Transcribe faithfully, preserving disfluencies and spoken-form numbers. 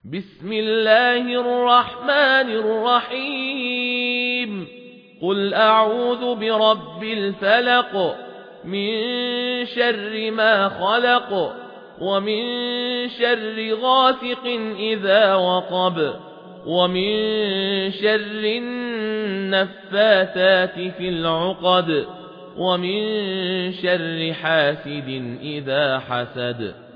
بسم الله الرحمن الرحيم قل أعوذ برب الفلق من شر ما خلق ومن شر غاسق إذا وقب ومن شر النفاثات في العقد ومن شر حاسد إذا حسد